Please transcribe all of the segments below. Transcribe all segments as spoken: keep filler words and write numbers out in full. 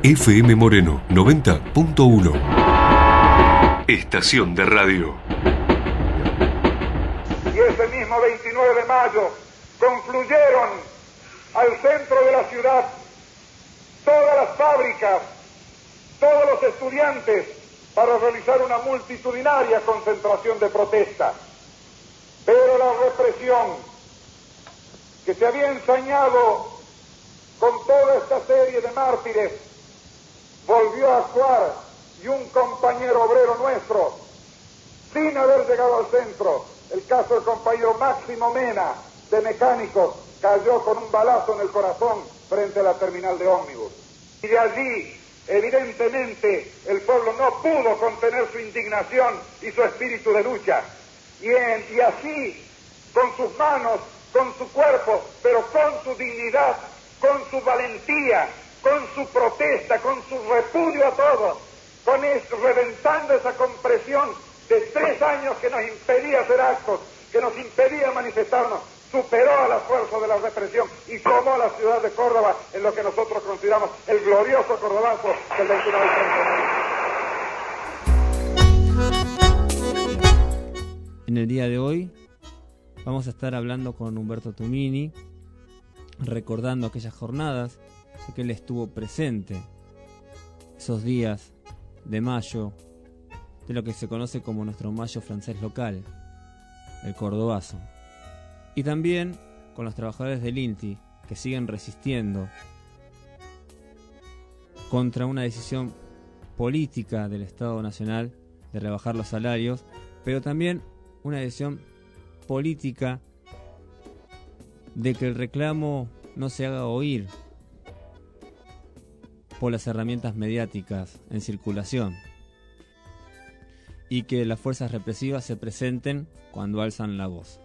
F M Moreno noventa punto uno. Estación de radio. Y ese mismo veintinueve de mayo confluyeron al centro de la ciudad todas las fábricas, todos los estudiantes, para realizar una multitudinaria concentración de protesta. Pero la represión que se había ensañado con toda esta serie de mártires volvió a actuar, y un compañero obrero nuestro, sin haber llegado al centro, el caso del compañero Máximo Mena, de mecánicos, cayó con un balazo en el corazón frente a la terminal de ómnibus. Y de allí, evidentemente, el pueblo no pudo contener su indignación y su espíritu de lucha. Y, en, y así, con sus manos, con su cuerpo, pero con su dignidad, con su valentía, con su protesta, con su repudio a todo, con eso, reventando esa compresión de tres años que nos impedía hacer actos, que nos impedía manifestarnos, superó a las fuerzas de la represión y tomó a la ciudad de Córdoba en lo que nosotros consideramos el glorioso cordobazo del veintinueve de septiembre. En el día de hoy vamos a estar hablando con Humberto Tumini, recordando aquellas jornadas, ya que él estuvo presente esos días de mayo, de lo que se conoce como nuestro mayo francés local, el cordobazo. Y también con los trabajadores del I N T I, que siguen resistiendo contra una decisión política del Estado Nacional de rebajar los salarios, pero también una decisión política de que el reclamo no se haga oír por las herramientas mediáticas en circulación, y que las fuerzas represivas se presenten cuando alzan la voz.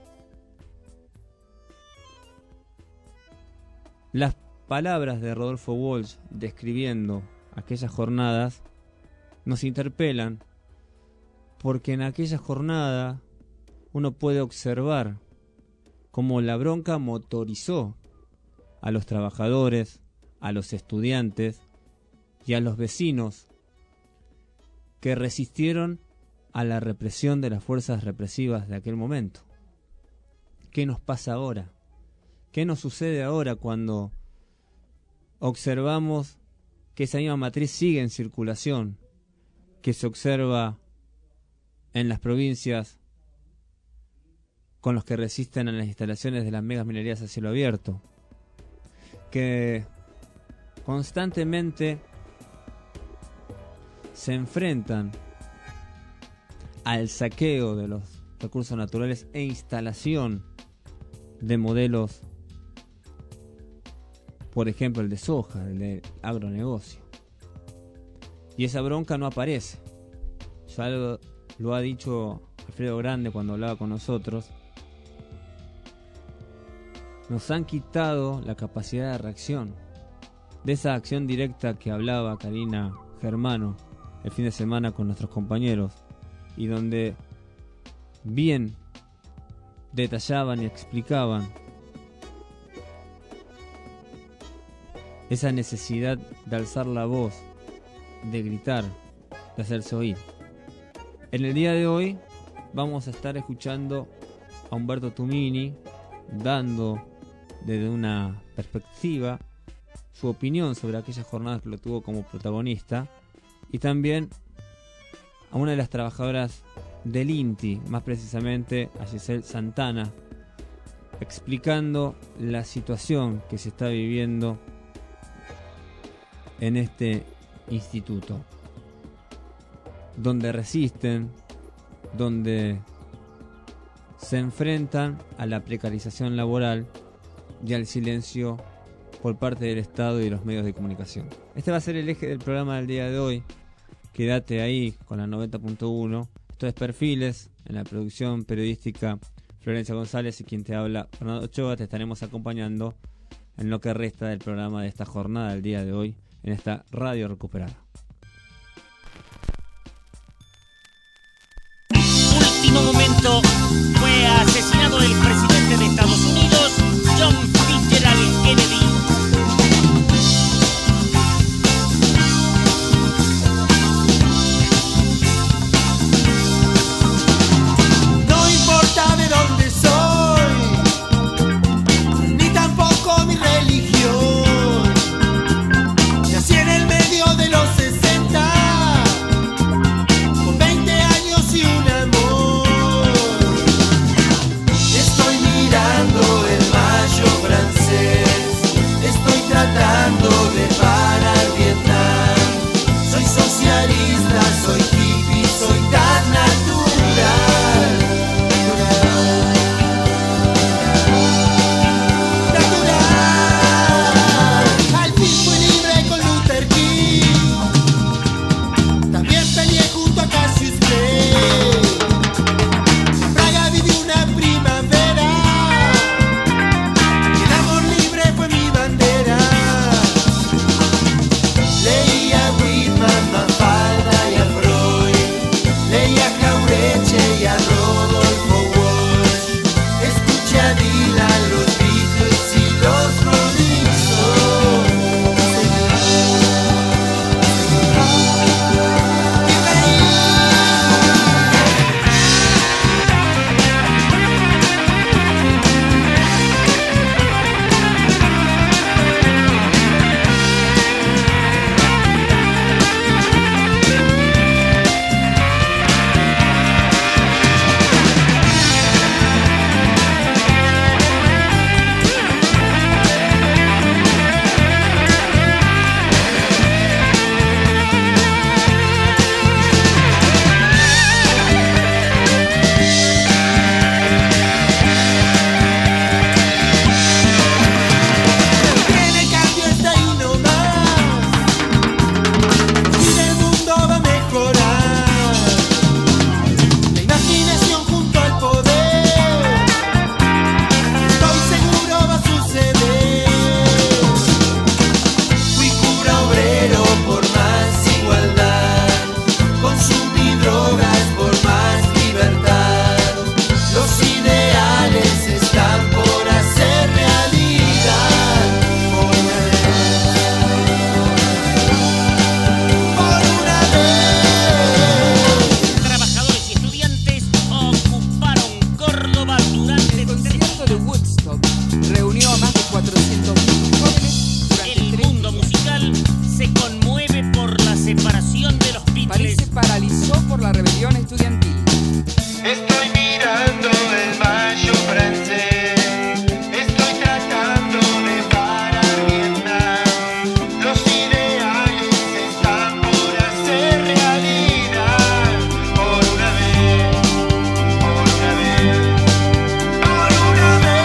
Las palabras de Rodolfo Walsh describiendo aquellas jornadas nos interpelan, porque en aquella jornada uno puede observar cómo la bronca motorizó a los trabajadores, a los estudiantes y a los vecinos que resistieron a la represión de las fuerzas represivas de aquel momento. ¿Qué nos pasa ahora? ¿Qué nos sucede ahora cuando observamos que esa misma matriz sigue en circulación, que se observa en las provincias con los que resisten a las instalaciones de las megas minerías a cielo abierto, que constantemente se enfrentan al saqueo de los recursos naturales e instalación de modelos, por ejemplo el de soja, el de agronegocio? Y esa bronca no aparece. Ya lo, lo ha dicho Alfredo Grande cuando hablaba con nosotros. Nos han quitado la capacidad de reacción, de esa acción directa que hablaba Karina Germano el fin de semana con nuestros compañeros, y donde bien detallaban y explicaban esa necesidad de alzar la voz, de gritar, de hacerse oír. En el día de hoy vamos a estar escuchando a Humberto Tumini dando desde una perspectiva su opinión sobre aquellas jornadas que lo tuvo como protagonista, y también a una de las trabajadoras del I N T I, más precisamente a Giselle Santana, explicando la situación que se está viviendo en este instituto, donde resisten, donde se enfrentan a la precarización laboral y al silencio por parte del Estado y de los medios de comunicación. Este va a ser el eje del programa del día de hoy. Quédate ahí con la noventa punto uno. Esto es Perfiles, en la producción periodística Florencia González, y quien te habla, Fernando Ochoa. Te estaremos acompañando en lo que resta del programa de esta jornada del día de hoy, en esta radio recuperada. Último momento, fue asesinado el presidente de Estados Unidos, John Fitzgerald Kennedy. tratando de parar Vietnam. Soy socialista, soy hippie, soy tan natural. Natural. Al fin fui libre con Luther King. También peleé junto a Cassius Clay. En Praga viví una primavera. El amor libre fue mi bandera. Leía a Whitman, Mafalda y a Freud. Leía a Jauretche y a Rodolfo Walsh. Escuché a Dylan, los Beatles y los Rolling Stones. Y reí. Tiene cambio, está ahí nomás. Y el mundo va a mejorar. La imaginación junto al poder. Estoy seguro va a suceder. Fui cura obrero por más igualdad. Consumí drogas por más libertad. Los ideales están por hacer realidad. Por una vez. Por una vez. Trabajadores y estudiantes ocuparon Córdoba durante El concierto de Woodstock reunió a más de cuatrocientos mil jóvenes durante el tres mundo días. musical se conmueve por la separación de los París Beatles. se paralizó por la rebelión estudiantil. Estoy mirando el mayo francés. Estoy tratando de parar Vietnam. Los ideales están por hacer realidad. Por una vez, por una vez, por una vez.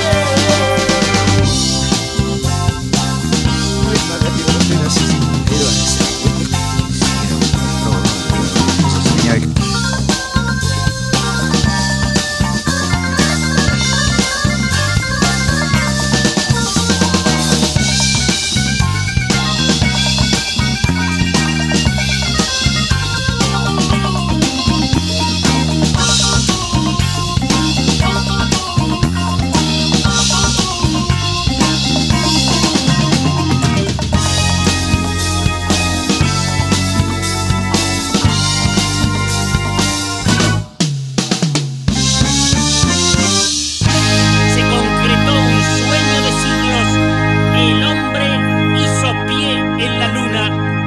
Se concretó un sueño de siglos. El hombre hizo pie en la luna.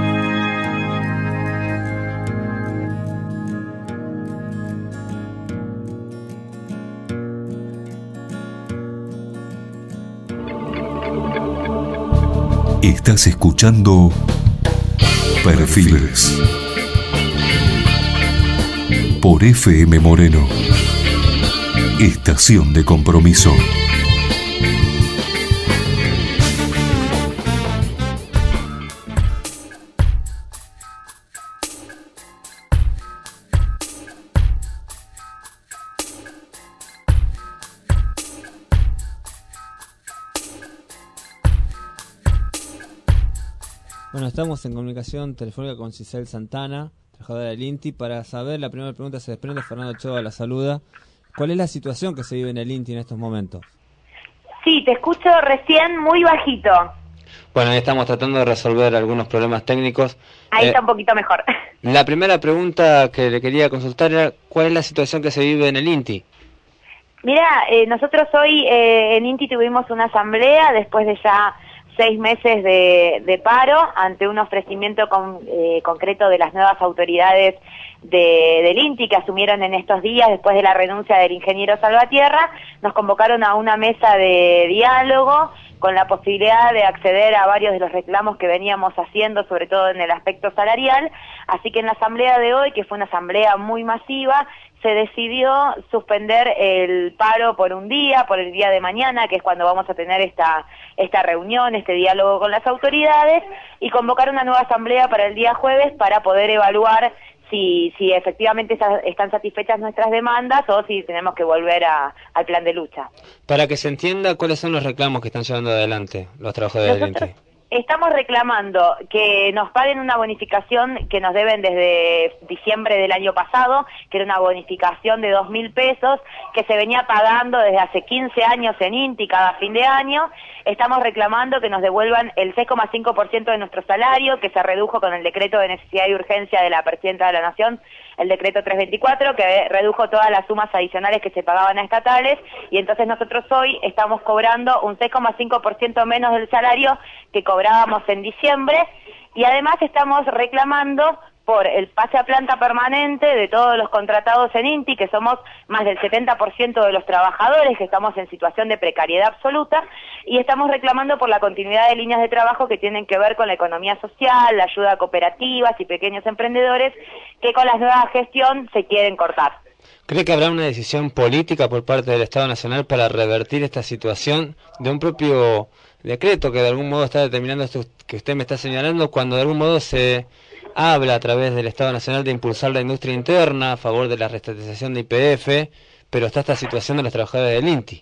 Estás escuchando Perfiles por F M Moreno. Estación de compromiso. Bueno, estamos en comunicación telefónica con Giselle Santana, trabajadora del INTI, para saber, la primera pregunta se desprende, Fernando Ochoa la saluda. ¿Cuál es la situación que se vive en el INTI en estos momentos? Sí, te escucho recién muy bajito. Bueno, ahí estamos tratando de resolver algunos problemas técnicos. Ahí Eh, está un poquito mejor. La primera pregunta que le quería consultar era, ¿cuál es la situación que se vive en el INTI? Mira, eh, nosotros hoy eh, en INTI tuvimos una asamblea después de ya seis meses de, de paro ante un ofrecimiento con, eh, concreto de las nuevas autoridades de, del INTI que asumieron en estos días después de la renuncia del ingeniero Salvatierra. Nos convocaron a una mesa de diálogo con la posibilidad de acceder a varios de los reclamos que veníamos haciendo, sobre todo en el aspecto salarial. Así que en la asamblea de hoy, que fue una asamblea muy masiva, se decidió suspender el paro por un día, por el día de mañana, que es cuando vamos a tener esta, esta reunión, este diálogo con las autoridades, y convocar una nueva asamblea para el día jueves para poder evaluar si, si efectivamente están satisfechas nuestras demandas o si tenemos que volver a, al plan de lucha. Para que se entienda, ¿cuáles son los reclamos que están llevando adelante los trabajadores del INTI? Estamos reclamando que nos paguen una bonificación que nos deben desde diciembre del año pasado, que era una bonificación de dos mil pesos, que se venía pagando desde hace quince años en INTI cada fin de año. Estamos reclamando que nos devuelvan el seis coma cinco por ciento de nuestro salario, que se redujo con el decreto de necesidad y urgencia de la Presidenta de la Nación, el decreto trescientos veinticuatro, que redujo todas las sumas adicionales que se pagaban a estatales, y entonces nosotros hoy estamos cobrando un seis coma cinco por ciento menos del salario que cobrábamos en diciembre, y además estamos reclamando por el pase a planta permanente de todos los contratados en INTI, que somos más del setenta por ciento de los trabajadores, que estamos en situación de precariedad absoluta, y estamos reclamando por la continuidad de líneas de trabajo que tienen que ver con la economía social, la ayuda a cooperativas y pequeños emprendedores, que con la nueva gestión se quieren cortar. ¿Cree que habrá una decisión política por parte del Estado Nacional para revertir esta situación de un propio decreto que de algún modo está determinando esto que usted me está señalando, cuando de algún modo se habla a través del Estado Nacional de impulsar la industria interna a favor de la reestatización de Y P F, pero está esta situación de los trabajadores del INTI?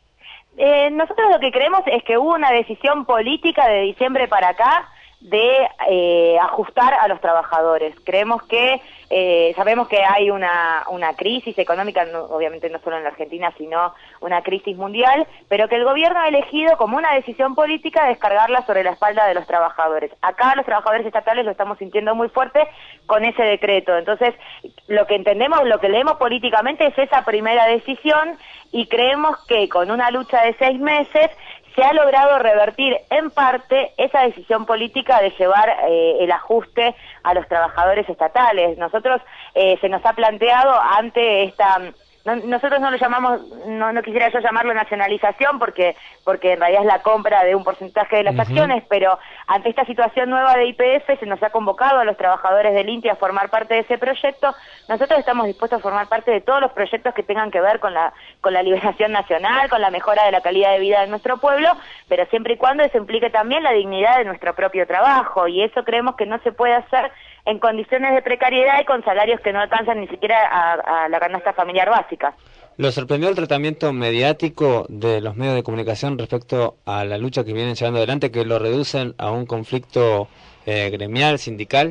Eh, nosotros lo que creemos es que hubo una decisión política de diciembre para acá de eh, ajustar a los trabajadores. Creemos que, eh, sabemos que hay una, una crisis económica, no, obviamente no solo en la Argentina, sino una crisis mundial, pero que el gobierno ha elegido como una decisión política descargarla sobre la espalda de los trabajadores. Acá los trabajadores estatales lo estamos sintiendo muy fuerte con ese decreto. Entonces, lo que entendemos, lo que leemos políticamente es esa primera decisión, y creemos que con una lucha de seis meses se ha logrado revertir en parte esa decisión política de llevar eh, el ajuste a los trabajadores estatales. Nosotros eh, se nos ha planteado ante esta... No, nosotros no lo llamamos, no, no quisiera yo llamarlo nacionalización porque porque en realidad es la compra de un porcentaje de las uh-huh. acciones, pero ante esta situación nueva de Y P F se nos ha convocado a los trabajadores del INTI a formar parte de ese proyecto. Nosotros estamos dispuestos a formar parte de todos los proyectos que tengan que ver con la con la liberación nacional, con la mejora de la calidad de vida de nuestro pueblo, pero siempre y cuando eso implique también la dignidad de nuestro propio trabajo, y eso creemos que no se puede hacer en condiciones de precariedad y con salarios que no alcanzan ni siquiera a, a la canasta familiar básica. ¿Lo sorprendió el tratamiento mediático de los medios de comunicación respecto a la lucha que vienen llevando adelante, que lo reducen a un conflicto eh, gremial, sindical?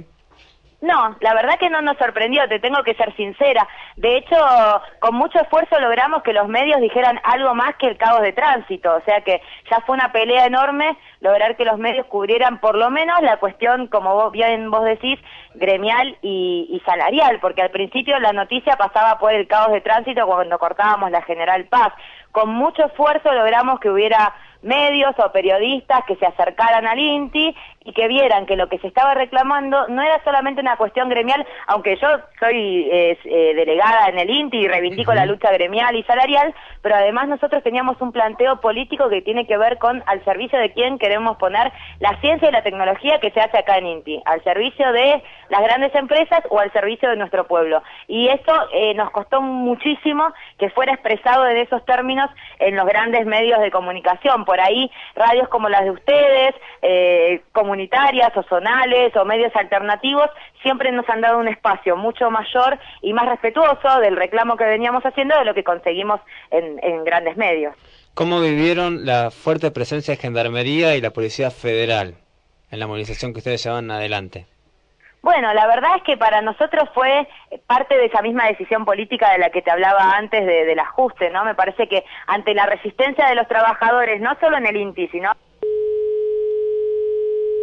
No, la verdad que no nos sorprendió, te tengo que ser sincera. De hecho, con mucho esfuerzo logramos que los medios dijeran algo más que el caos de tránsito, o sea que ya fue una pelea enorme lograr que los medios cubrieran por lo menos la cuestión, como vos, bien vos decís, gremial y, y salarial, porque al principio la noticia pasaba por el caos de tránsito cuando cortábamos la General Paz. Con mucho esfuerzo logramos que hubiera medios o periodistas que se acercaran al INTI y que vieran que lo que se estaba reclamando no era solamente una cuestión gremial, aunque yo soy eh, eh, delegada en el INTI y reivindico la lucha gremial y salarial, pero además nosotros teníamos un planteo político que tiene que ver con al servicio de quién queremos poner la ciencia y la tecnología que se hace acá en INTI, al servicio de las grandes empresas o al servicio de nuestro pueblo. Y eso eh, nos costó muchísimo que fuera expresado en esos términos en los grandes medios de comunicación. Por ahí radios como las de ustedes, eh, comunitarias o zonales o medios alternativos, siempre nos han dado un espacio mucho mayor y más respetuoso del reclamo que veníamos haciendo de lo que conseguimos en, en grandes medios. ¿Cómo vivieron la fuerte presencia de Gendarmería y la Policía Federal en la movilización que ustedes llevan adelante? Bueno, la verdad es que para nosotros fue parte de esa misma decisión política de la que te hablaba antes de, del ajuste, ¿no? Me parece que ante la resistencia de los trabajadores, no solo en el INTI, sino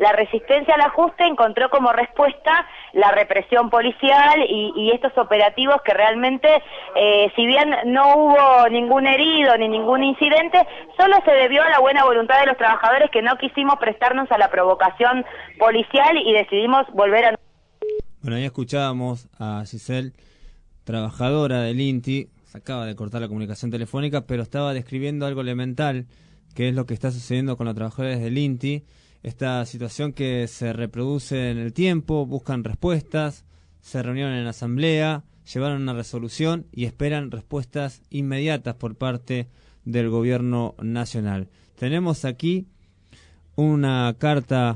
la resistencia al ajuste encontró como respuesta la represión policial y, y estos operativos que realmente, eh, si bien no hubo ningún herido ni ningún incidente, solo se debió a la buena voluntad de los trabajadores que no quisimos prestarnos a la provocación policial y decidimos volver a... Bueno, ahí escuchábamos a Giselle, trabajadora del INTI, se acaba de cortar la comunicación telefónica, pero estaba describiendo algo elemental, que es lo que está sucediendo con los trabajadores del INTI, esta situación que se reproduce en el tiempo, buscan respuestas, se reunieron en asamblea, llevaron una resolución y esperan respuestas inmediatas por parte del gobierno nacional. Tenemos aquí una carta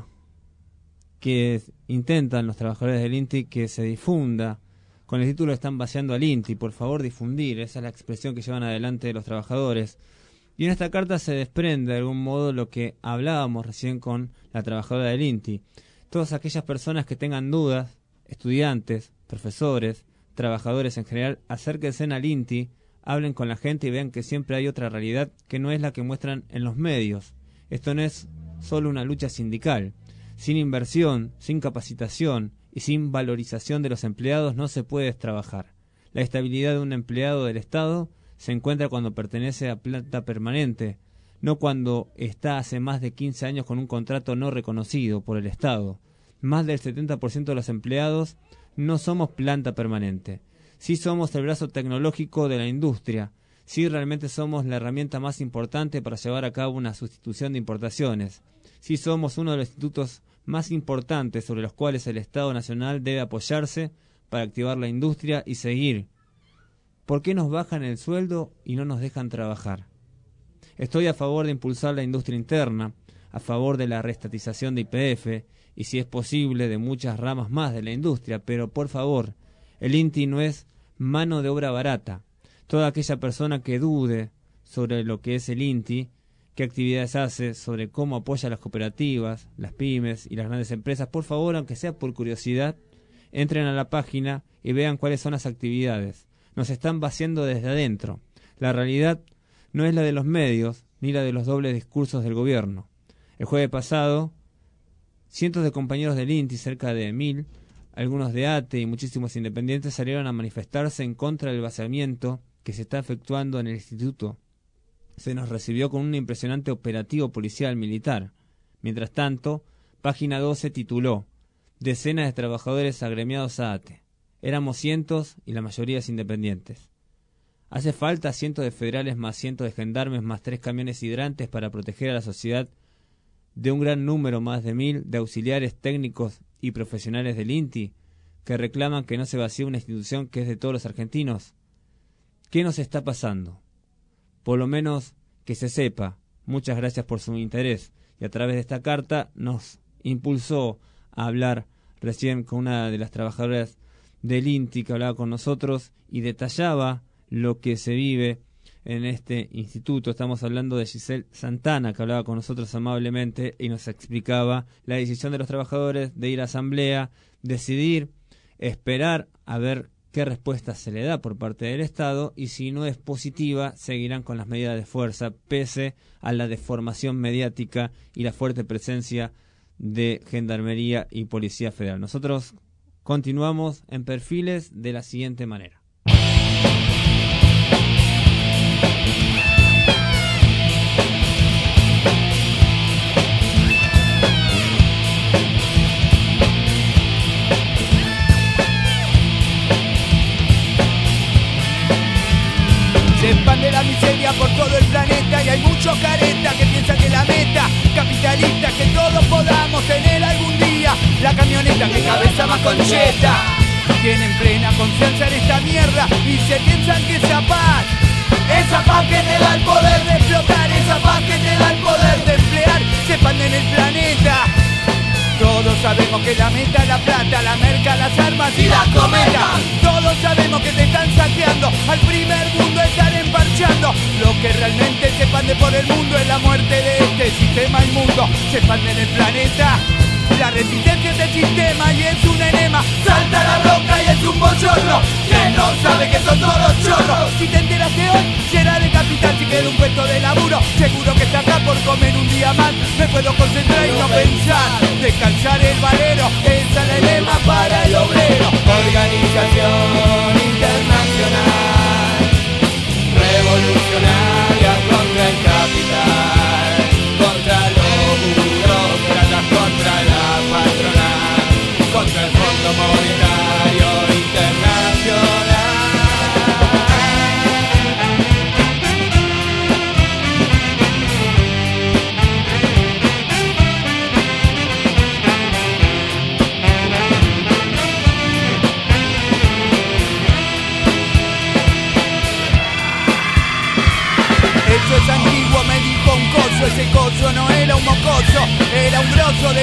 que intentan los trabajadores del INTI que se difunda, con el título "Están vaciando al INTI", por favor difundir, esa es la expresión que llevan adelante los trabajadores. Y en esta carta se desprende de algún modo lo que hablábamos recién con la trabajadora del INTI. Todas aquellas personas que tengan dudas, estudiantes, profesores, trabajadores en general, acérquense al INTI, hablen con la gente y vean que siempre hay otra realidad que no es la que muestran en los medios. Esto no es solo una lucha sindical. Sin inversión, sin capacitación y sin valorización de los empleados no se puede trabajar. La estabilidad de un empleado del Estado se encuentra cuando pertenece a planta permanente, no cuando está hace más de quince años con un contrato no reconocido por el Estado. Más del setenta por ciento de los empleados no somos planta permanente. Sí somos el brazo tecnológico de la industria. Sí realmente somos la herramienta más importante para llevar a cabo una sustitución de importaciones. Sí somos uno de los institutos más importantes sobre los cuales el Estado Nacional debe apoyarse para activar la industria y seguir. ¿Por qué nos bajan el sueldo y no nos dejan trabajar? Estoy a favor de impulsar la industria interna, a favor de la reestatización de Y P F y, si es posible, de muchas ramas más de la industria, pero por favor, el INTI no es mano de obra barata. Toda aquella persona que dude sobre lo que es el INTI, qué actividades hace, sobre cómo apoya a las cooperativas, las pymes y las grandes empresas, por favor, aunque sea por curiosidad, entren a la página y vean cuáles son las actividades. Nos están vaciando desde adentro. La realidad no es la de los medios ni la de los dobles discursos del gobierno. El jueves pasado, cientos de compañeros del INTI, cerca de mil, algunos de A T E y muchísimos independientes, salieron a manifestarse en contra del vaciamiento que se está efectuando en el instituto. Se nos recibió con un impresionante operativo policial militar. Mientras tanto, Página doce tituló "Decenas de trabajadores agremiados a A T E". Éramos cientos y la mayoría es independientes. Hace falta cientos de federales más cientos de gendarmes más tres camiones hidrantes para proteger a la sociedad de un gran número, más de mil, de auxiliares técnicos y profesionales del INTI que reclaman que no se vacíe una institución que es de todos los argentinos. ¿Qué nos está pasando? Por lo menos que se sepa. Muchas gracias por su interés. Y a través de esta carta nos impulsó a hablar recién con una de las trabajadoras del INTI que hablaba con nosotros y detallaba lo que se vive en este instituto. Estamos hablando de Giselle Santana, que hablaba con nosotros amablemente y nos explicaba la decisión de los trabajadores de ir a asamblea, decidir, esperar a ver qué respuesta se le da por parte del Estado, y si no es positiva, seguirán con las medidas de fuerza, pese a la deformación mediática y la fuerte presencia de Gendarmería y Policía Federal. Nosotros continuamos en Perfiles de la siguiente manera. Se expande la miseria por todo el planeta y hay muchos caretas que piensan que la meta capitalista que todos podamos tener algún día la camioneta que cabeza más concheta. Tienen plena confianza en esta mierda y se piensan que esa paz, esa paz que te da el poder de explotar, esa paz que te da el poder de emplear, se expande en el planeta. Todos sabemos que la meta es la plata, la merca, las armas y las cometas. Todos sabemos que te están saqueando, al primer mundo están emparchando. Lo que realmente se expande por el mundo es la muerte de este sistema inmundo. Se expande en el planeta la resistencia de este sistema y es un enema. Salta la bronca y es un bochorno que no sabe que son todos chorros. Si te enteraste hoy, será de capital. Si queda un puesto de laburo, seguro que está acá por comer un día más. Me puedo concentrar y no pensar. De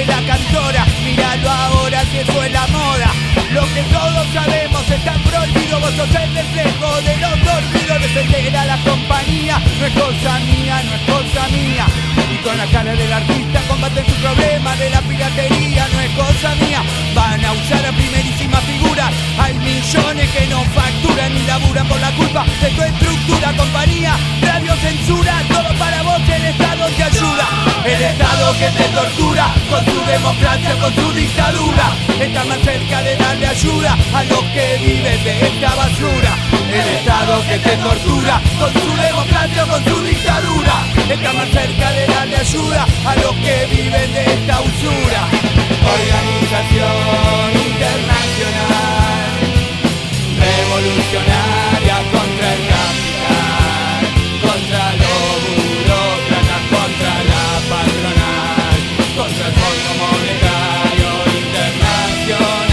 dice la cantora. Míralo ahora si eso es la moda. Lo que todos sabemos está prohibido. Vos sos el reflejo de los dormidos. Defender a la compañía no es cosa mía, no es cosa mía. Y con la cara del artista combaten su problema de la piratería, no es cosa mía. Van a usar a primerísima figura. Hay millones que no facturan ni laburan por la culpa de tu estructura. Compañía, radio, censura, todo para vos, el Estado te ayuda. El Estado que te tortura con su democracia, con su dictadura. Está más cerca de darle ayuda a los que viven de esta basura. El Estado que te tortura con su democracia, con su dictadura. Está más cerca de darle ayuda a los que viven de esta usura. Organización internacional revolucionaria contra el capital, contra los burócratas, contra la patronal, contra el Fondo Monetario Internacional.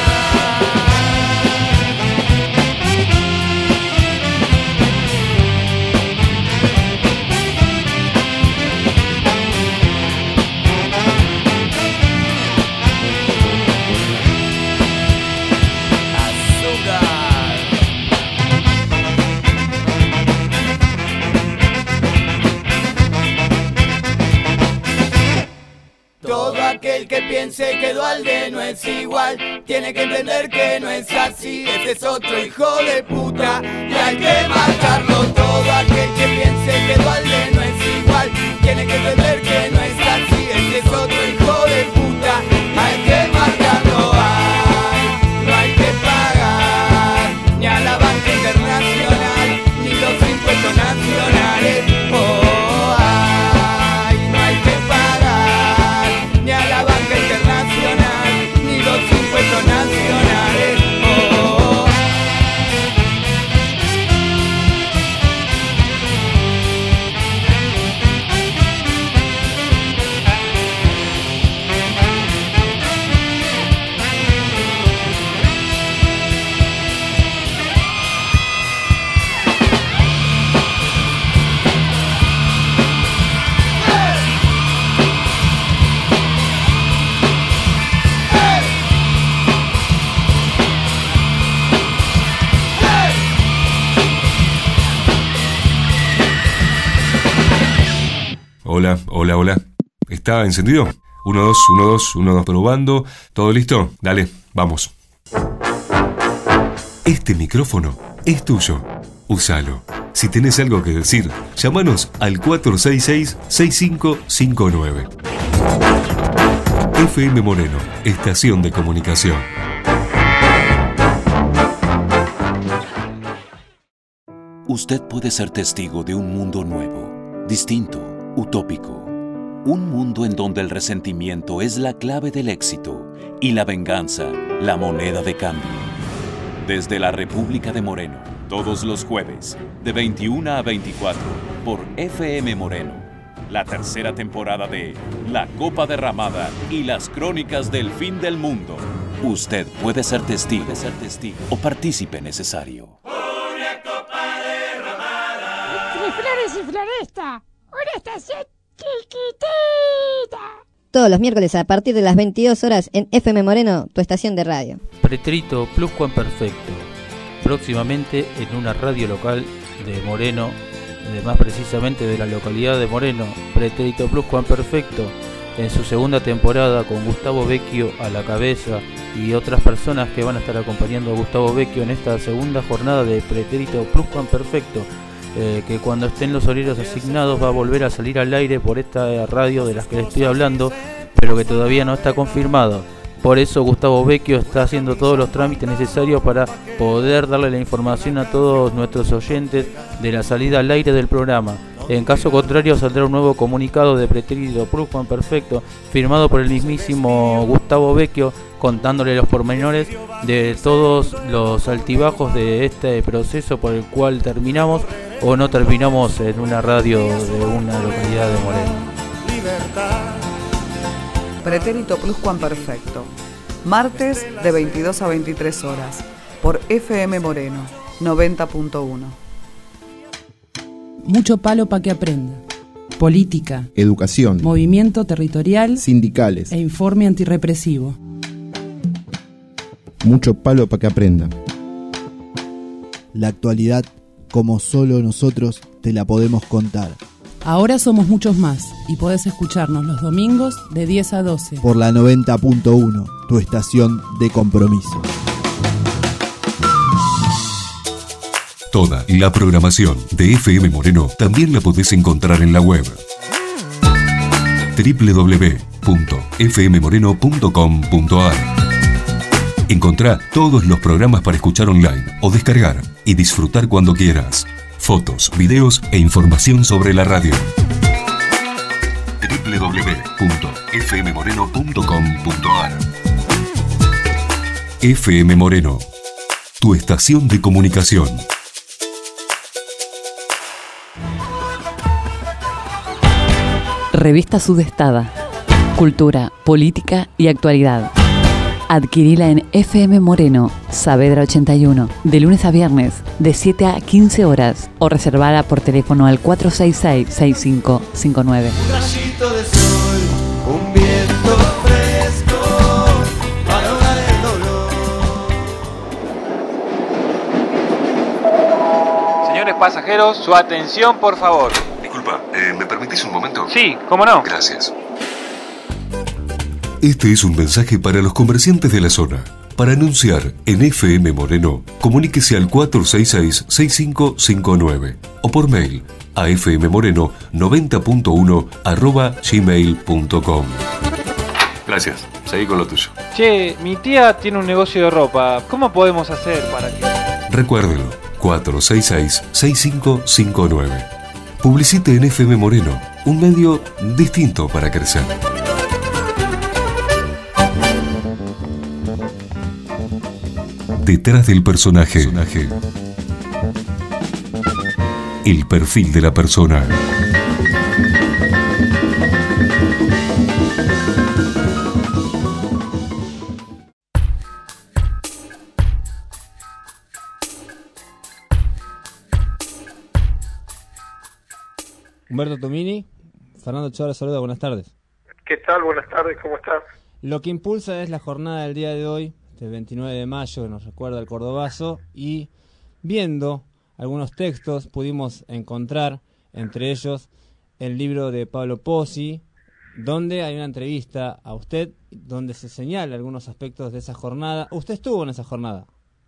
Todo aquel que piense que Duhalde no es igual tiene que entender que no es así. Ese es otro hijo de puta y hay que matarlo. Todo aquel que piense que Duhalde no es igual tiene que entender que no es así. Ese es otro hijo de puta, hay que matarlo. Ay, no hay que pagar ni a la banca internacional ni los impuestos nacionales. Oh, ay, no hay que pagar ni a la banca internacional ni los impuestos nacionales. Oh. Hola, hola, hola. ¿Está encendido? uno, dos, uno, dos, uno, dos, probando. ¿Todo listo? Dale, vamos. Este micrófono es tuyo. Úsalo. Si tenés algo que decir, llámanos al cuatro seis seis, seis cinco cinco nueve. F M Moreno, estación de comunicación. Usted puede ser testigo de un mundo nuevo, distinto, utópico. Un mundo en donde el resentimiento es la clave del éxito y la venganza la moneda de cambio. Desde la República de Moreno, todos los jueves, de veintiuna a veinticuatro, por F M Moreno. La tercera temporada de La Copa Derramada y las Crónicas del Fin del Mundo. Usted puede ser testigo, puede ser testigo o partícipe necesario. Una copa derramada. Flores y Floresta. Una estación chiquitita. Todos los miércoles a partir de las veintidós horas en F M Moreno, tu estación de radio. Pretérito Pluscuamperfecto. Próximamente en una radio local de Moreno, de más precisamente de la localidad de Moreno. Pretérito Pluscuamperfecto en su segunda temporada con Gustavo Vecchio a la cabeza y otras personas que van a estar acompañando a Gustavo Vecchio en esta segunda jornada de Pretérito Pluscuamperfecto. Eh, que cuando estén los horarios asignados va a volver a salir al aire por esta radio de las que les estoy hablando, pero que todavía no está confirmado. Por eso Gustavo Vecchio está haciendo todos los trámites necesarios para poder darle la información a todos nuestros oyentes de la salida al aire del programa. En caso contrario saldrá un nuevo comunicado de Pretérito Pluscuamperfecto firmado por el mismísimo Gustavo Vecchio, contándole los pormenores de todos los altibajos de este proceso por el cual terminamos o no terminamos en una radio de una localidad de Moreno. Pretérito Pluscuamperfecto, martes de veintidós a veintitrés horas, por F M Moreno, noventa punto uno. Mucho palo para que aprenda. política, educación, movimiento territorial, sindicales e informe antirrepresivo. Mucho palo para que aprenda. La actualidad, como solo nosotros te la podemos contar. Ahora somos muchos más y podés escucharnos los domingos de diez a doce. Por la noventa punto uno, tu estación de compromiso. Toda la programación de F M Moreno también la podés encontrar en la web doble u doble u doble u punto f m moreno punto com punto a r. Encontrá todos los programas para escuchar online o descargar y disfrutar cuando quieras. Fotos, videos e información sobre la radio. doble u doble u doble u punto f m moreno punto com punto a r. F M Moreno, tu estación de comunicación. Revista Sudestada. Cultura, política y actualidad. Adquirila en F M Moreno, Saavedra ochenta y uno, de lunes a viernes, de siete a quince horas, o reservada por teléfono al cuatro seis seis, seis cinco cinco nueve. Un rayito de sol, un viento fresco, para ahogar el dolor. Señores pasajeros, su atención, por favor. Disculpa, eh, ¿me permitís un momento? Sí, ¿cómo no? Gracias. Este es un mensaje para los comerciantes de la zona. Para anunciar en F M Moreno, comuníquese al cuatro seis seis, seis cinco cinco nueve o por mail a fmmoreno noventa punto uno arroba gmail punto com. Gracias, seguí con lo tuyo. Che, mi tía tiene un negocio de ropa. ¿Cómo podemos hacer para que...? Recuérdelo, cuatro seis seis, seis cinco cinco nueve. Publicite en F M Moreno, un medio distinto para crecer. Detrás del personaje, el perfil de la persona. Humberto Tomini, Fernando Chávez saluda, buenas tardes. ¿Qué tal? Buenas tardes, ¿cómo estás? Lo que impulsa es la jornada del día de hoy, este veintinueve de mayo, que nos recuerda el Cordobazo, y viendo algunos textos pudimos encontrar, entre ellos, el libro de Pablo Pozzi, donde hay una entrevista a usted, donde se señala algunos aspectos de esa jornada. ¿Usted estuvo en esa jornada?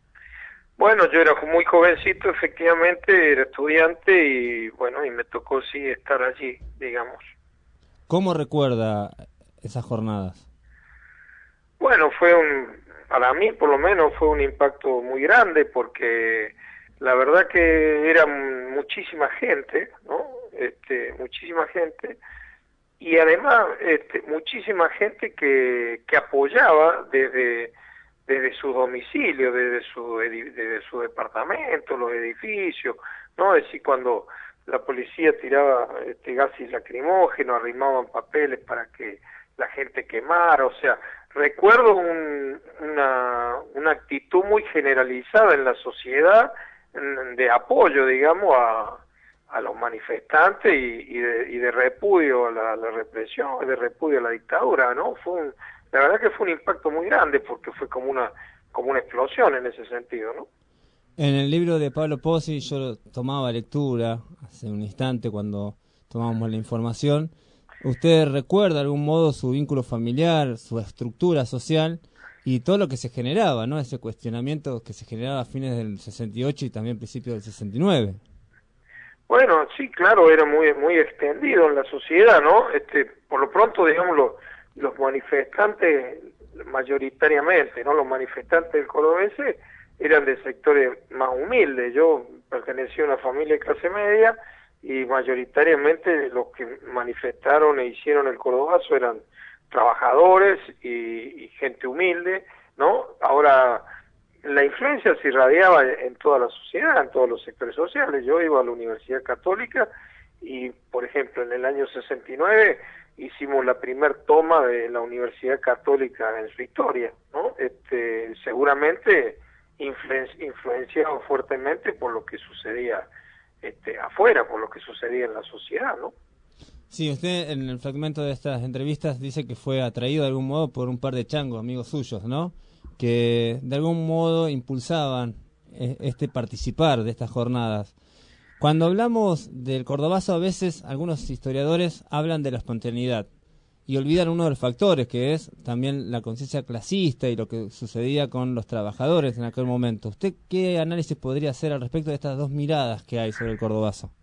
Bueno, yo era muy jovencito, efectivamente, era estudiante y bueno, y me tocó sí estar allí, digamos. ¿Cómo recuerda esas jornadas? Bueno, fue un, para mí por lo menos fue un impacto muy grande porque la verdad que era muchísima gente, ¿no? Este, muchísima gente y además este, muchísima gente que, que apoyaba desde desde su domicilio, desde su desde su departamento, los edificios, ¿no? Es decir, cuando la policía tiraba este gases lacrimógenos, arrimaban papeles para que la gente quemara, o sea, recuerdo un, una, una actitud muy generalizada en la sociedad de apoyo, digamos, a, a los manifestantes y, y, de, y de repudio a la, la represión, de repudio a la dictadura, ¿no? Fue un, la verdad que fue un impacto muy grande porque fue como una como una explosión en ese sentido, ¿no? En el libro de Pablo Pozzi yo tomaba lectura hace un instante cuando tomábamos la información. ¿Usted recuerda de algún modo su vínculo familiar, su estructura social y todo lo que se generaba, ¿no? Ese cuestionamiento que se generaba a fines del sesenta y ocho y también principios del sesenta y nueve. Bueno, sí, claro, era muy muy extendido en la sociedad, ¿no? Este, por lo pronto, digamos, los, los manifestantes mayoritariamente, ¿no? Los manifestantes del Cordobese eran de sectores más humildes. Yo pertenecía a una familia de clase media y mayoritariamente los que manifestaron e hicieron el Cordobazo eran trabajadores y, y gente humilde, ¿no? Ahora, la influencia se irradiaba en toda la sociedad, en todos los sectores sociales. Yo iba a la Universidad Católica y, por ejemplo, en el año sesenta y nueve hicimos la primer toma de la Universidad Católica en su historia, ¿no? Este, seguramente influen- influenciado fuertemente por lo que sucedía este, afuera, por lo que sucedía en la sociedad, ¿no? Sí, usted en el fragmento de estas entrevistas dice que fue atraído de algún modo por un par de changos, amigos suyos, ¿no? Que de algún modo impulsaban este participar de estas jornadas. Cuando hablamos del cordobazo, a veces algunos historiadores hablan de la espontaneidad y olvidan uno de los factores, que es también la conciencia clasista y lo que sucedía con los trabajadores en aquel momento. ¿Usted qué análisis podría hacer al respecto de estas dos miradas que hay sobre el cordobazo?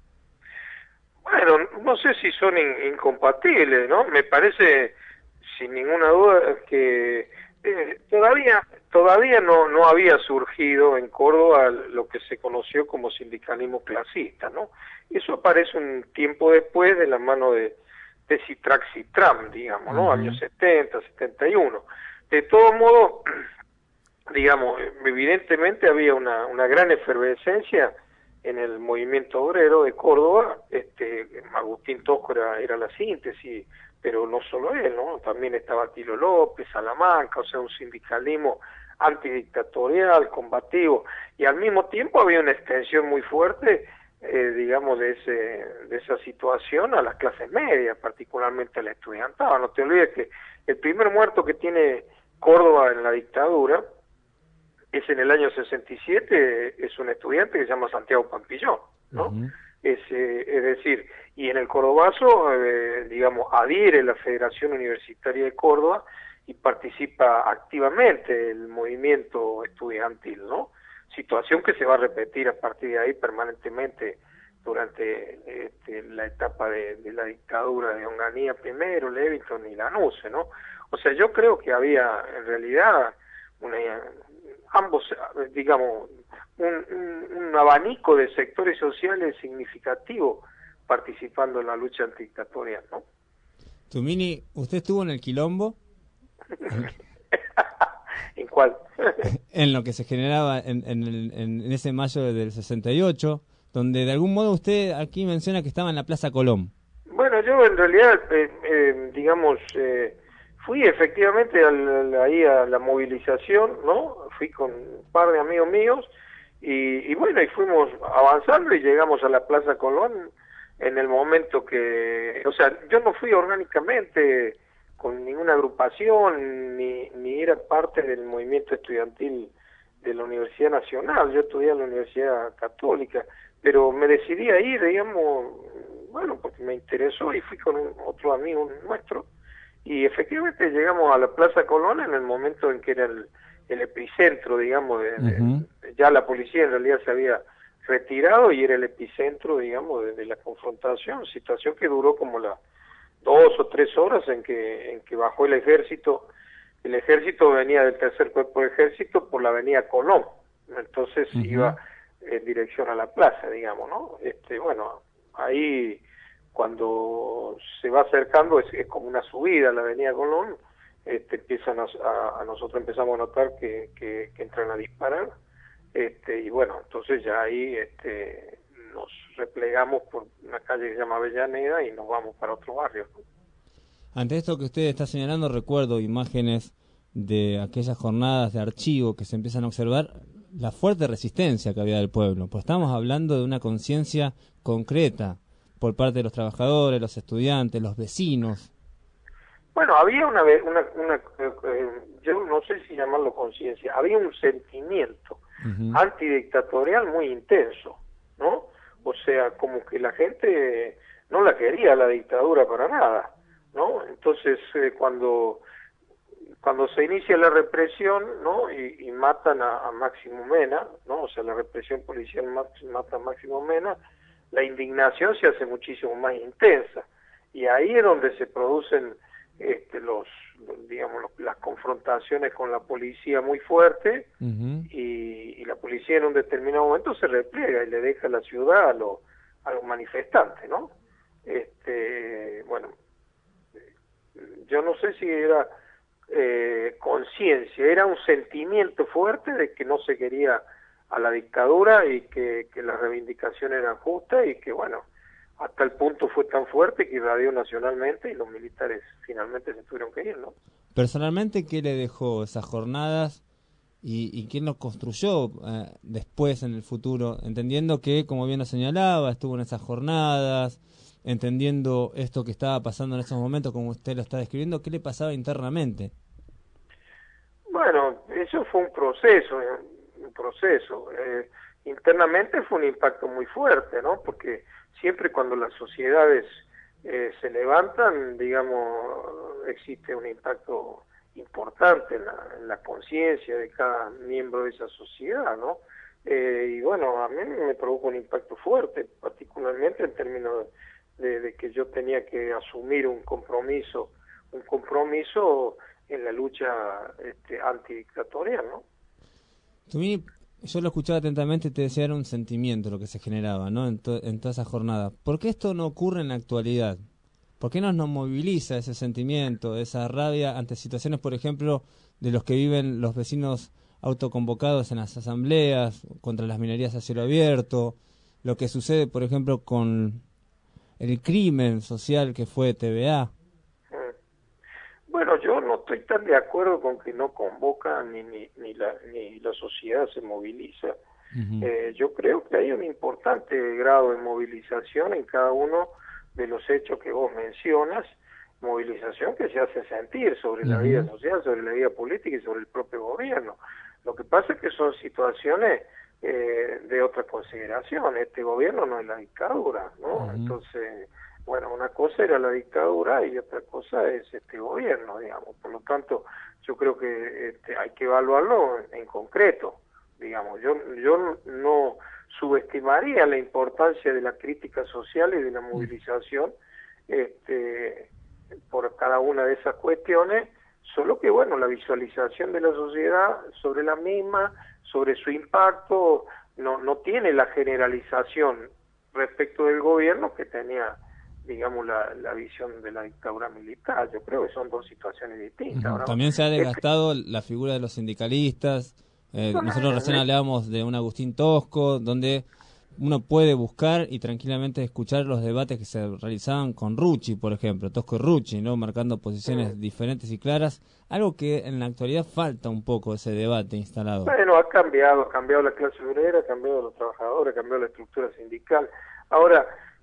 Bueno, no sé si son in- incompatibles, ¿no? Me parece, sin ninguna duda, que eh, todavía todavía no no había surgido en Córdoba lo que se conoció como sindicalismo clasista, ¿no? Eso aparece un tiempo después de la mano de, de Citrac Citram, digamos, ¿no? Uh-huh. Años setenta, setenta y uno. De todo modo, digamos, evidentemente había una, una gran efervescencia en el movimiento obrero de Córdoba. Este, Agustín Tosco era, era la síntesis, pero no solo él, ¿no? También estaba Tilo López, Salamanca, o sea, un sindicalismo antidictatorial, combativo, y al mismo tiempo había una extensión muy fuerte, eh, digamos, de ese de esa situación a las clases medias, particularmente al estudiantado. No te olvides que el primer muerto que tiene Córdoba en la dictadura es en el año sesenta y siete, es un estudiante que se llama Santiago Pampillón, ¿no? Uh-huh. Es, eh, es decir, y en el Cordobazo, eh, digamos, adhiere la Federación Universitaria de Córdoba y participa activamente el movimiento estudiantil, ¿no? Situación que se va a repetir a partir de ahí permanentemente durante este, la etapa de, de la dictadura de Onganía primero, Levington y Lanuse, ¿no? O sea, yo creo que había en realidad una, ambos, digamos, un, un, un abanico de sectores sociales significativo participando en la lucha antidictatorial, ¿no? Tumini, ¿usted estuvo en el Quilombo? ¿En cuál? En lo que se generaba en, en, el, en ese mayo del sesenta y ocho, donde de algún modo usted aquí menciona que estaba en la Plaza Colón. Bueno, yo en realidad, eh, eh, digamos, eh, fui efectivamente al, ahí a la movilización, ¿no? Fui con un par de amigos míos y, y bueno, y fuimos avanzando y llegamos a la Plaza Colón en el momento que, o sea, yo no fui orgánicamente con ninguna agrupación, ni, ni era parte del movimiento estudiantil de la Universidad Nacional. Yo estudié en la Universidad Católica, pero me decidí a ir, digamos, bueno, porque me interesó y fui con un, otro amigo nuestro, y efectivamente llegamos a la Plaza Colón en el momento en que era el, el epicentro, digamos, de, uh-huh. de, ya la policía en realidad se había retirado y era el epicentro, digamos, de, de la confrontación, situación que duró como la dos o tres horas en que en que bajó el ejército. El ejército venía del tercer cuerpo de ejército por la avenida Colón, entonces uh-huh. iba en dirección a la plaza, digamos, ¿no? Este, bueno, ahí cuando se va acercando es, es como una subida a la avenida Colón, este, empiezan a, a, a nosotros empezamos a notar que, que, que entran a disparar, este, y bueno, entonces ya ahí este nos replegamos por una calle que se llama Avellaneda y nos vamos para otro barrio, ¿no? Ante esto que usted está señalando, recuerdo imágenes de aquellas jornadas de archivo que se empiezan a observar, la fuerte resistencia que había del pueblo, pues estamos hablando de una conciencia concreta por parte de los trabajadores, los estudiantes, los vecinos. Bueno, había una, una, una eh, yo no sé si llamarlo conciencia, había un sentimiento uh-huh. antidictatorial muy intenso, ¿no? O sea, como que la gente no la quería la dictadura para nada, ¿no? Entonces, eh, cuando cuando se inicia la represión, ¿no? Y, y matan a, a Máximo Mena, ¿no? O sea, la represión policial mata a Máximo Mena, la indignación se hace muchísimo más intensa. Y ahí es donde se producen este, los, digamos, los, las confrontaciones con la policía muy fuerte, uh-huh. y, y la policía en un determinado momento se repliega y le deja la ciudad a, lo, a los manifestantes, ¿no? Este, bueno, yo no sé si era eh, conciencia, era un sentimiento fuerte de que no se quería a la dictadura y que, que las reivindicaciones eran justas y que, bueno, hasta el punto fue tan fuerte que irradió nacionalmente y los militares finalmente se tuvieron que ir, ¿no? Personalmente, ¿qué le dejó esas jornadas y, y quién lo construyó eh, después en el futuro? Entendiendo que, como bien lo señalaba, estuvo en esas jornadas, entendiendo esto que estaba pasando en esos momentos, como usted lo está describiendo, ¿qué le pasaba internamente? Bueno, eso fue un proceso, un proceso. Eh, internamente fue un impacto muy fuerte, ¿no? Porque siempre cuando las sociedades eh, se levantan, digamos, existe un impacto importante en la, en la conciencia de cada miembro de esa sociedad, ¿no? Eh, y bueno, a mí me provocó un impacto fuerte, particularmente en términos de, de que yo tenía que asumir un compromiso, un compromiso en la lucha este, antidictatorial, ¿no? Tumini, yo lo escuchaba atentamente y te decía era un sentimiento lo que se generaba, ¿no? En, to en toda esa jornada. ¿Por qué esto no ocurre en la actualidad? ¿Por qué nos, nos moviliza ese sentimiento, esa rabia ante situaciones, por ejemplo, de los que viven los vecinos autoconvocados en las asambleas, contra las minerías a cielo abierto, lo que sucede, por ejemplo, con el crimen social que fue T V A? Bueno, yo no estoy tan de acuerdo con que no convoca ni ni, ni, la, ni la sociedad se moviliza. Uh-huh. eh, yo creo que hay un importante grado de movilización en cada uno de los hechos que vos mencionas, movilización que se hace sentir sobre uh-huh. la vida social, sobre la vida política y sobre el propio gobierno. Lo que pasa es que son situaciones eh, de otra consideración. Este gobierno no es la dictadura, ¿no? Uh-huh. Entonces, bueno, una cosa era la dictadura y otra cosa es este gobierno, digamos. Por lo tanto, yo creo que este, hay que evaluarlo en, en concreto, digamos. Yo, yo no subestimaría la importancia de la crítica social y de la movilización este, por cada una de esas cuestiones, solo que, bueno, la visualización de la sociedad sobre la misma, sobre su impacto, no, no tiene la generalización respecto del gobierno que tenía, digamos, la, la visión de la dictadura militar. Yo creo que son dos situaciones distintas. Uh-huh. También se ha desgastado este... la figura de los sindicalistas. Eh, no, nosotros recién no, hablábamos de un Agustín Tosco, donde uno puede buscar y tranquilamente escuchar los debates que se realizaban con Rucci, por ejemplo, Tosco y Rucci, ¿no? Marcando posiciones sí. diferentes y claras, algo que en la actualidad falta un poco ese debate instalado. Bueno, ha cambiado, ha cambiado la clase obrera, ha cambiado los trabajadores, ha cambiado la estructura sindical. Ahora,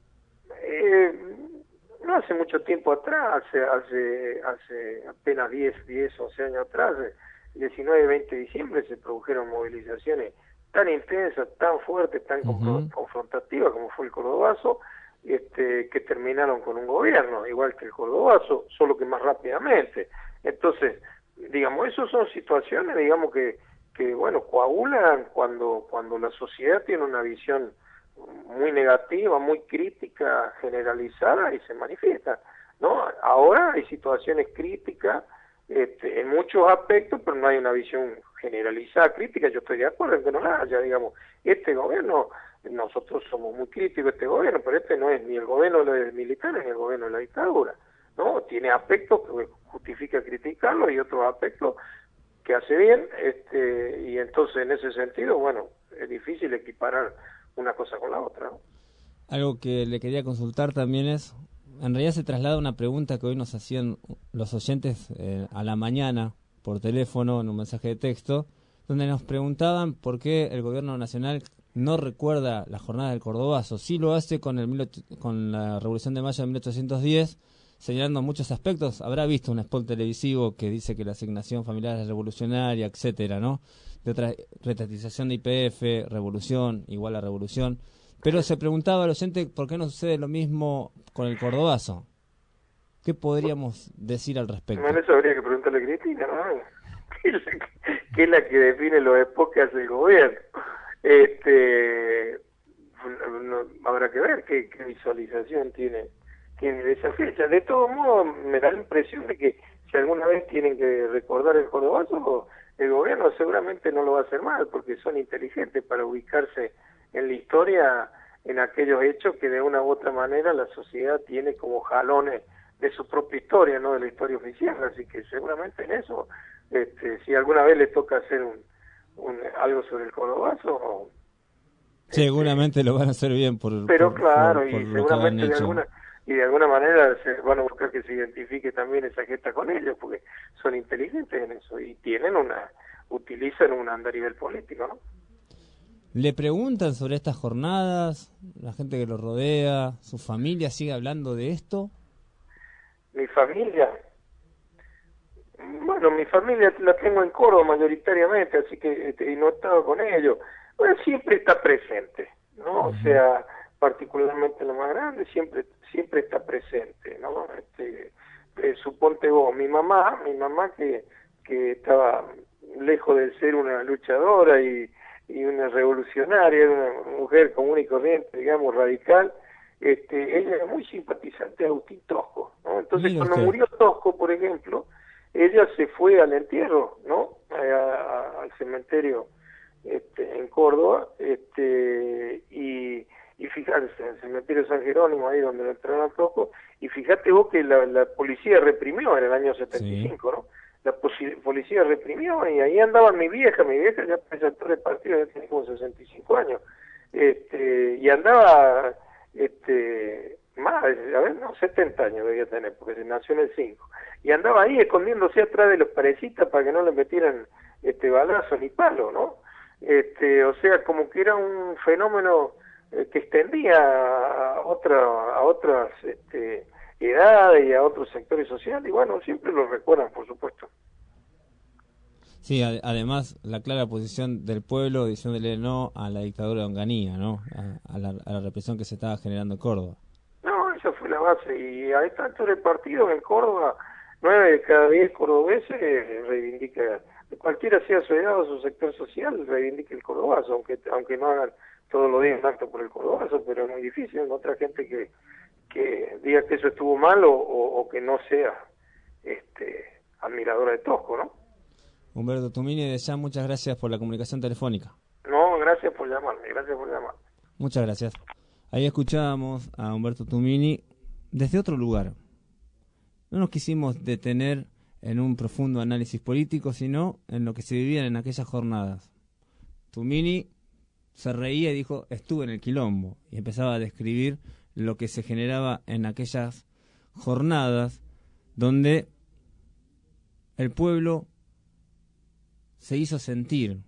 eh, no hace mucho tiempo atrás, hace, hace, hace apenas diez, once años atrás, el diecinueve y veinte de diciembre se produjeron movilizaciones tan intensas, tan fuertes, tan uh-huh. confrontativas como fue el Cordobazo, este, que terminaron con un gobierno, igual que el Cordobazo, solo que más rápidamente. Entonces, digamos, esas son situaciones, digamos, que, que bueno, coagulan cuando, cuando la sociedad tiene una visión muy negativa, muy crítica, generalizada y se manifiesta, ¿no? Ahora hay situaciones críticas este, en muchos aspectos, pero no hay una visión generalizada crítica. Yo estoy de acuerdo en que no la haya, digamos, este gobierno, nosotros somos muy críticos de este gobierno, pero este no es ni el gobierno de los militares ni el gobierno de la dictadura, ¿no? Tiene aspectos que justifica criticarlo y otros aspectos que hace bien, este, y entonces en ese sentido, bueno, es difícil equiparar una cosa con la otra, ¿no? Algo que le quería consultar también es, en realidad se traslada una pregunta que hoy nos hacían los oyentes eh, a la mañana por teléfono en un mensaje de texto, donde nos preguntaban por qué el gobierno nacional no recuerda la jornada del Cordobazo. Sí lo hace con el con la Revolución de Mayo de mil ochocientos diez, señalando muchos aspectos. Habrá visto un spot televisivo que dice que la asignación familiar es revolucionaria, etcétera, ¿no? De otra retatización de I P F, revolución, igual a revolución. Pero se preguntaba al oyente por qué no sucede lo mismo con el Cordobazo. ¿Qué podríamos decir al respecto? Bueno, eso habría que preguntarle a Cristina, ¿no? Que es la que, que, es la que define los spots que hace el gobierno. Este, no, habrá que ver qué, qué visualización tiene, tiene de esa fecha. De todos modos, me da la impresión de que si alguna vez tienen que recordar el Cordobazo, el gobierno seguramente no lo va a hacer mal, porque son inteligentes para ubicarse en la historia, en aquellos hechos que de una u otra manera la sociedad tiene como jalones de su propia historia, no de la historia oficial. Así que seguramente en eso, este, si alguna vez le toca hacer un, un algo sobre el Cordobazo, seguramente este, lo van a hacer bien por pero por, claro por, y por seguramente de alguna y de alguna manera se van a buscar que se identifique también esa gesta con ellos, porque son inteligentes en eso y tienen una utilizan un andarivel político, ¿no? ¿Le preguntan sobre estas jornadas? ¿La gente que lo rodea, su familia sigue hablando de esto? Mi familia, bueno, mi familia la tengo en Córdoba mayoritariamente, así que este, y no he estado con ellos. Bueno, siempre está presente, ¿no? O sea, particularmente lo más grande, siempre siempre está presente, ¿no? Este, eh, suponte vos, mi mamá, mi mamá que, que estaba lejos de ser una luchadora y, y una revolucionaria, era una mujer común y corriente, digamos, radical, este, ella era muy simpatizante de Agustín Tosco, ¿no? Entonces, Mira cuando usted. murió Tosco, por ejemplo, ella se fue al entierro, ¿no? A- a- al cementerio este, en Córdoba, este, y, y fíjate, en el cementerio San Jerónimo, ahí donde lo enterraron a Tosco, y fíjate vos que la, la policía reprimió en el año setenta y cinco, ¿no? La posi- policía reprimió y ahí andaba mi vieja, mi vieja ya presentó el partido, ya tenía como sesenta y cinco años, este, y andaba, este, más, a ver, no, setenta años debía tener, porque se nació en el cinco, y andaba ahí escondiéndose atrás de los parecistas para que no le metieran este balazo ni palo, ¿no? Este, o sea, como que era un fenómeno eh, que extendía a otra, a otras este, edades y a otros sectores sociales, y bueno, siempre lo recuerdan, por supuesto. Sí, ad- además la clara posición del pueblo diciéndole no a la dictadura de Onganía, ¿no? A, a la, a la represión que se estaba generando en Córdoba. No, esa fue la base, y hay tanto el partido en Córdoba, nueve de cada diez cordobeses eh, reivindica, cualquiera sea su edad o su sector social, reivindica el cordobazo, aunque aunque no hagan todos los días un acto por el cordobazo, pero es muy difícil encontrar gente que, que diga que eso estuvo mal o, o, o que no sea este admiradora de Tosco, ¿no? Humberto Tumini, de ya muchas gracias por la comunicación telefónica. No, gracias por llamarme, gracias por llamarme. Muchas gracias. Ahí escuchábamos a Humberto Tumini desde otro lugar. No nos quisimos detener en un profundo análisis político, sino en lo que se vivía en aquellas jornadas. Tumini se reía y dijo, estuve en el quilombo, y empezaba a describir lo que se generaba en aquellas jornadas donde el pueblo se hizo sentir,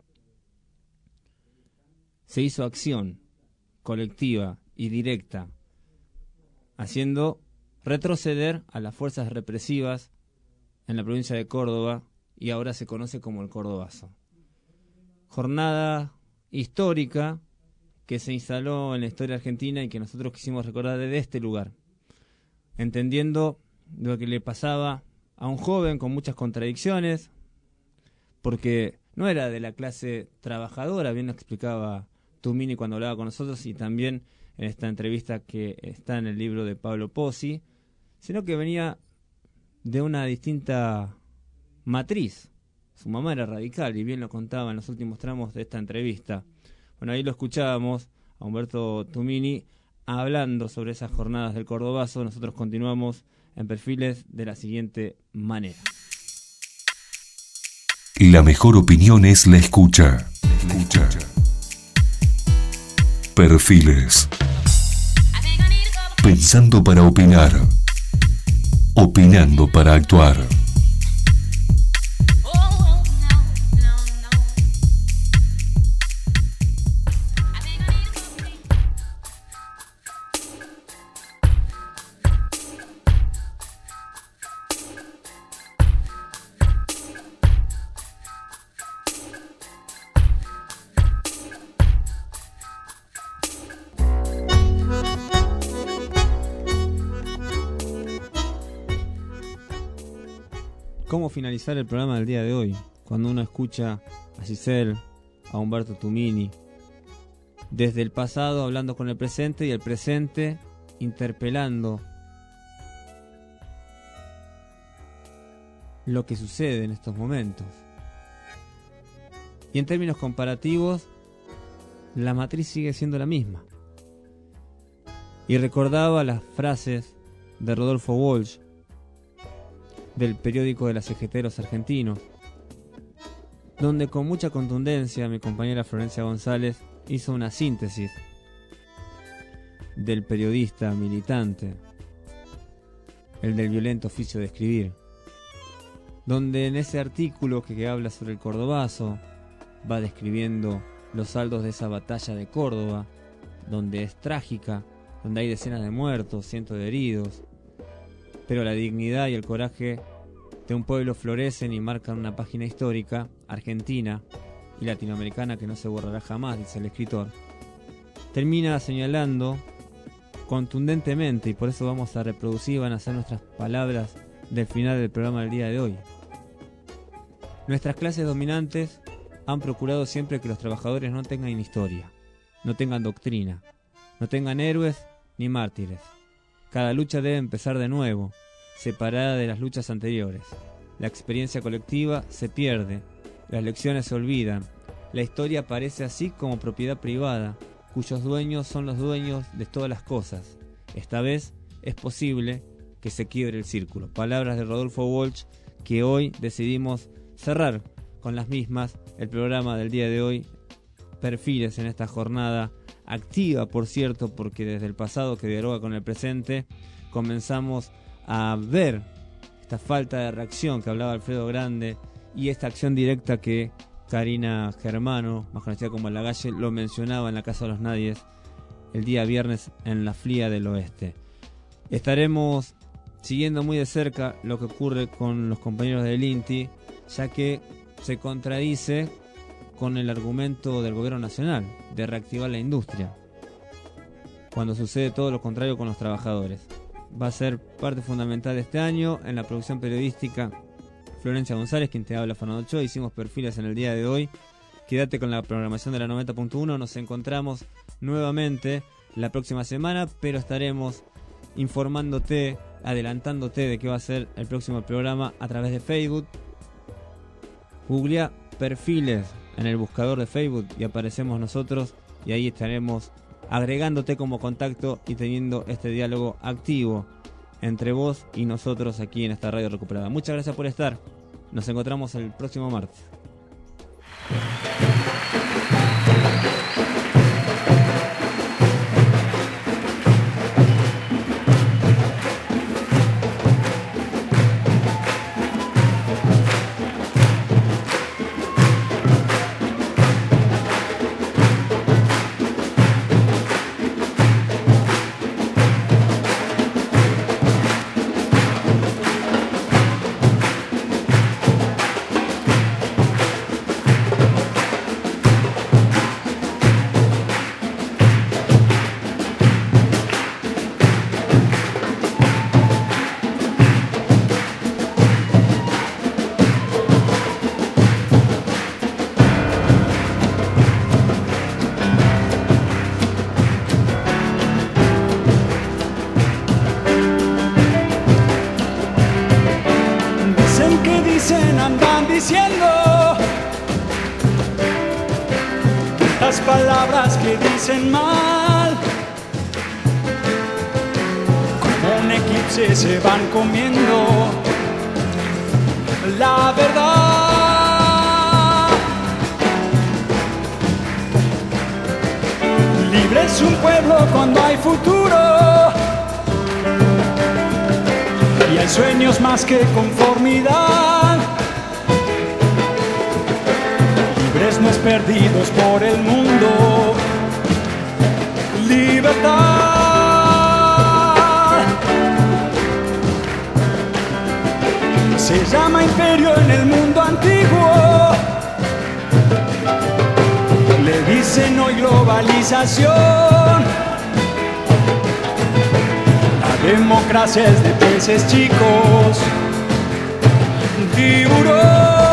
se hizo acción colectiva y directa, haciendo retroceder a las fuerzas represivas en la provincia de Córdoba, y ahora se conoce como el Cordobazo. Jornada histórica que se instaló en la historia argentina y que nosotros quisimos recordar desde este lugar, entendiendo lo que le pasaba a un joven con muchas contradicciones, porque no era de la clase trabajadora, bien lo explicaba Tumini cuando hablaba con nosotros y también en esta entrevista que está en el libro de Pablo Pozzi, sino que venía de una distinta matriz. Su mamá era radical y bien lo contaba en los últimos tramos de esta entrevista. Bueno, ahí lo escuchábamos a Humberto Tumini hablando sobre esas jornadas del Cordobazo. Nosotros continuamos en Perfiles de la siguiente manera. La mejor opinión es la escucha. Escucha. Perfiles. Pensando para opinar. Opinando para actuar. ¿Cómo finalizar el programa del día de hoy? Cuando uno escucha a Giselle, a Humberto Tumini, desde el pasado hablando con el presente y el presente interpelando lo que sucede en estos momentos. Y en términos comparativos, la matriz sigue siendo la misma. Y recordaba las frases de Rodolfo Walsh, del periódico de la C G T Los Argentinos, donde con mucha contundencia mi compañera Florencia González hizo una síntesis del periodista militante, el del violento oficio de escribir, donde en ese artículo que, que habla sobre el Cordobazo va describiendo los saldos de esa batalla de Córdoba, donde es trágica, donde hay decenas de muertos, cientos de heridos, pero la dignidad y el coraje de un pueblo florecen y marcan una página histórica, argentina y latinoamericana, que no se borrará jamás, dice el escritor. Termina señalando contundentemente, y por eso vamos a reproducir, van a ser nuestras palabras del final del programa del día de hoy. Nuestras clases dominantes han procurado siempre que los trabajadores no tengan historia, no tengan doctrina, no tengan héroes ni mártires. Cada lucha debe empezar de nuevo, separada de las luchas anteriores. La experiencia colectiva se pierde, las lecciones se olvidan, la historia aparece así como propiedad privada, cuyos dueños son los dueños de todas las cosas. Esta vez es posible que se quiebre el círculo. Palabras de Rodolfo Walsh, que hoy decidimos cerrar con las mismas el programa del día de hoy. Perfiles en esta jornada activa, por cierto, porque desde el pasado que dialoga con el presente comenzamos a ver esta falta de reacción que hablaba Alfredo Grande y esta acción directa que Karina Germano, más conocida como Lagalle, lo mencionaba en la Casa de los Nadies el día viernes en la F L I A del Oeste. Estaremos siguiendo muy de cerca lo que ocurre con los compañeros del INTI, ya que se contradice con el argumento del gobierno nacional de reactivar la industria, cuando sucede todo lo contrario con los trabajadores. Va a ser parte fundamental de este año en la producción periodística. Florencia González, quien te habla, Fernando Ochoa. Hicimos perfiles en el día de hoy. Quédate con la programación de la noventa punto uno. Nos encontramos nuevamente la próxima semana, pero estaremos informándote, adelantándote de qué va a ser el próximo programa a través de Facebook. Googlea perfiles en el buscador de Facebook y aparecemos nosotros, y ahí estaremos agregándote como contacto y teniendo este diálogo activo entre vos y nosotros aquí en esta radio recuperada. Muchas gracias por estar. Nos encontramos el próximo martes. Palabras que dicen mal, como un eclipse se van comiendo la verdad. Libre es un pueblo cuando hay futuro y hay sueños más que conformidad. No es perdidos por el mundo, libertad. Se llama imperio en el mundo antiguo, le dicen hoy globalización. La democracia es de peces chicos, tiburón.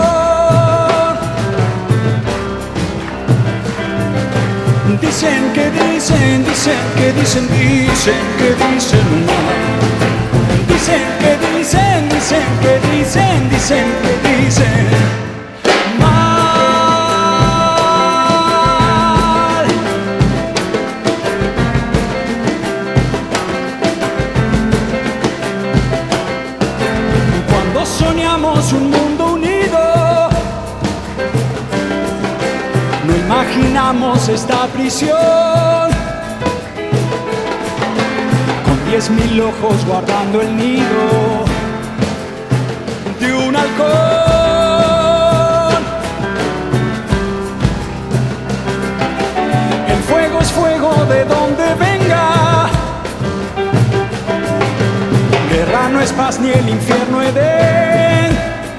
Dicen que dicen, dicen que dicen, dicen que dicen Dicen que dicen, dicen que dicen, dicen que dicen mal. Cuando soñamos un mundo unido, no imaginamos esta prisión, con diez mil ojos guardando el nido de un halcón. y el infierno Edén.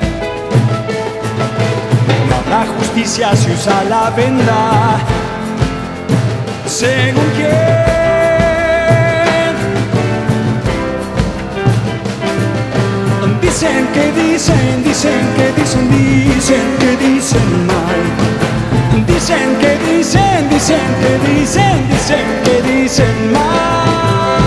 No habrá justicia si usa la venda. ¿Según quién? Dicen que dicen, dicen que dicen, dicen que dicen mal. Dicen que dicen, dicen que dicen, dicen que dicen mal.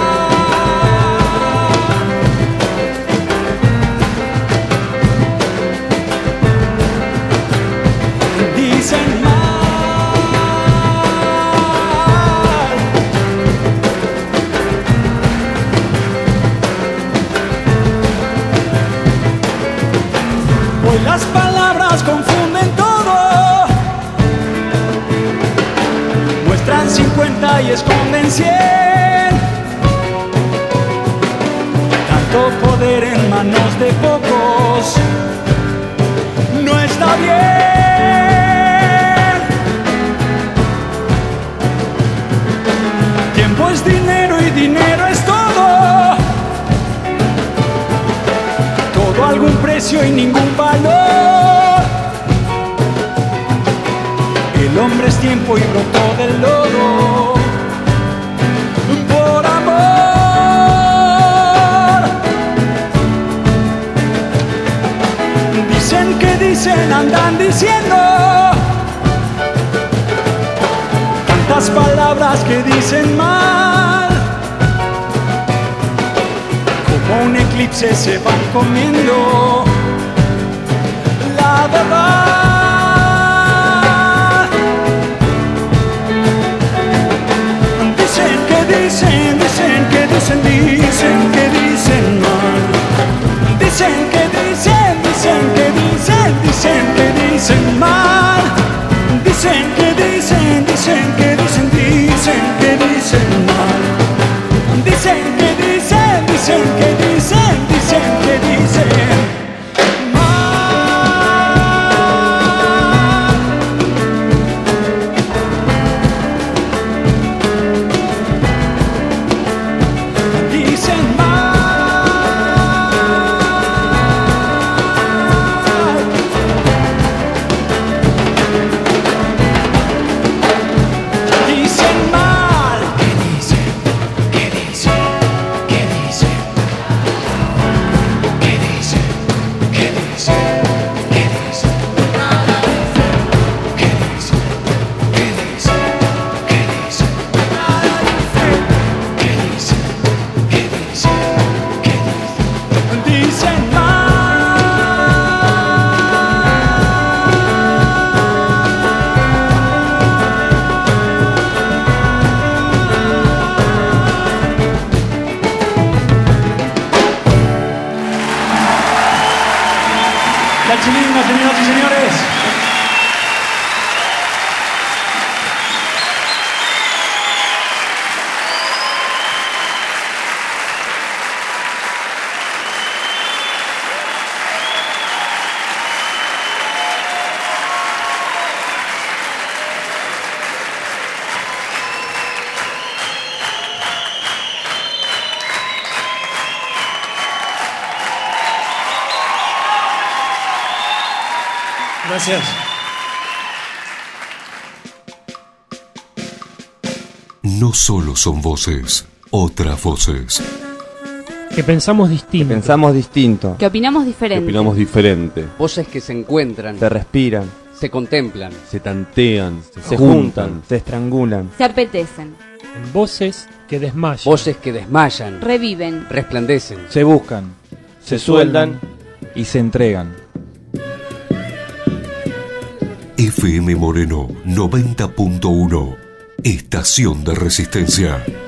Dicen mal. Hoy las palabras confunden todo, muestran cincuenta y esconden cien. Tanto poder en manos de pocos no está bien. Tiempo es dinero y dinero es todo. Todo a algún precio y ningún valor. El hombre es tiempo y brotó del lodo por amor. Dicen que dicen, andan diciendo tantas palabras que dicen mal. Como un eclipse se van comiendo la verdad. Dicen que dicen, dicen que dicen, dicen que dicen mal. Dicen que dicen, dicen que dicen, dicen que dicen mal. Dicen que dicen, dicen que dicen, dicen que dicen mal. Dicen que dicen, dicen que dicen, dicen que dicen mal. Dicen mal. Dicen mal. ¿Qué dicen? ¿Qué dicen? ¿Qué dicen? ¿Qué dicen? ¿Qué dicen? ¿Qué dicen? Nada dicen. ¿Qué dicen? ¿Qué dicen? ¿Qué dicen? Nada dicen. ¿Qué dicen? ¿Qué dicen? ¿Qué dicen? Dicen mal. La Chilinga, señoras y señores. Gracias. No solo son voces, otras voces. Que pensamos distinto. Pensamos distinto. Que opinamos diferente. Que opinamos diferente. Voces que se encuentran, Se respiran. se contemplan, Se tantean, se, Se juntan. juntan. Se estrangulan. Se apetecen. En voces que desmayan. voces que desmayan, Reviven. resplandecen. Se buscan, se sueldan y se entregan. F M Moreno noventa punto uno. Estación de Resistencia.